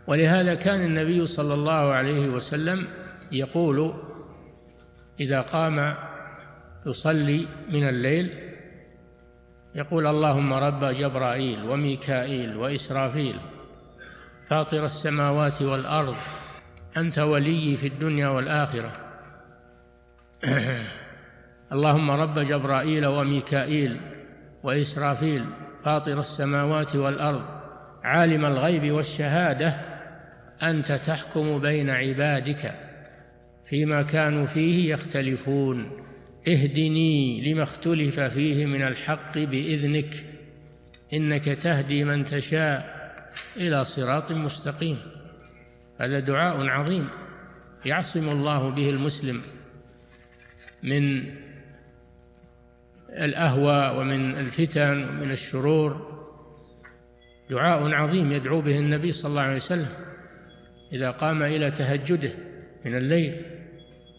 ولهذا كان النبي صلى الله عليه وسلم يقول إذا قام يصلي من الليل يقول: اللهم رب جبرائيل وميكائيل وإسرافيل فاطر السماوات والأرض أنت ولي في الدنيا والآخرة. اللهم رب جبرائيل وميكائيل وإسرافيل فاطر السماوات والأرض عالم الغيب والشهادة أنت تحكم بين عبادك فيما كانوا فيه يختلفون اهدني لما اختلف فيه من الحق بإذنك إنك تهدي من تشاء إلى صراط مستقيم. هذا دعاء عظيم يعصم الله به المسلم من الأهواء ومن الفتن ومن الشرور. دعاء عظيم يدعو به النبي صلى الله عليه وسلم إذا قام إلى تهجده من الليل.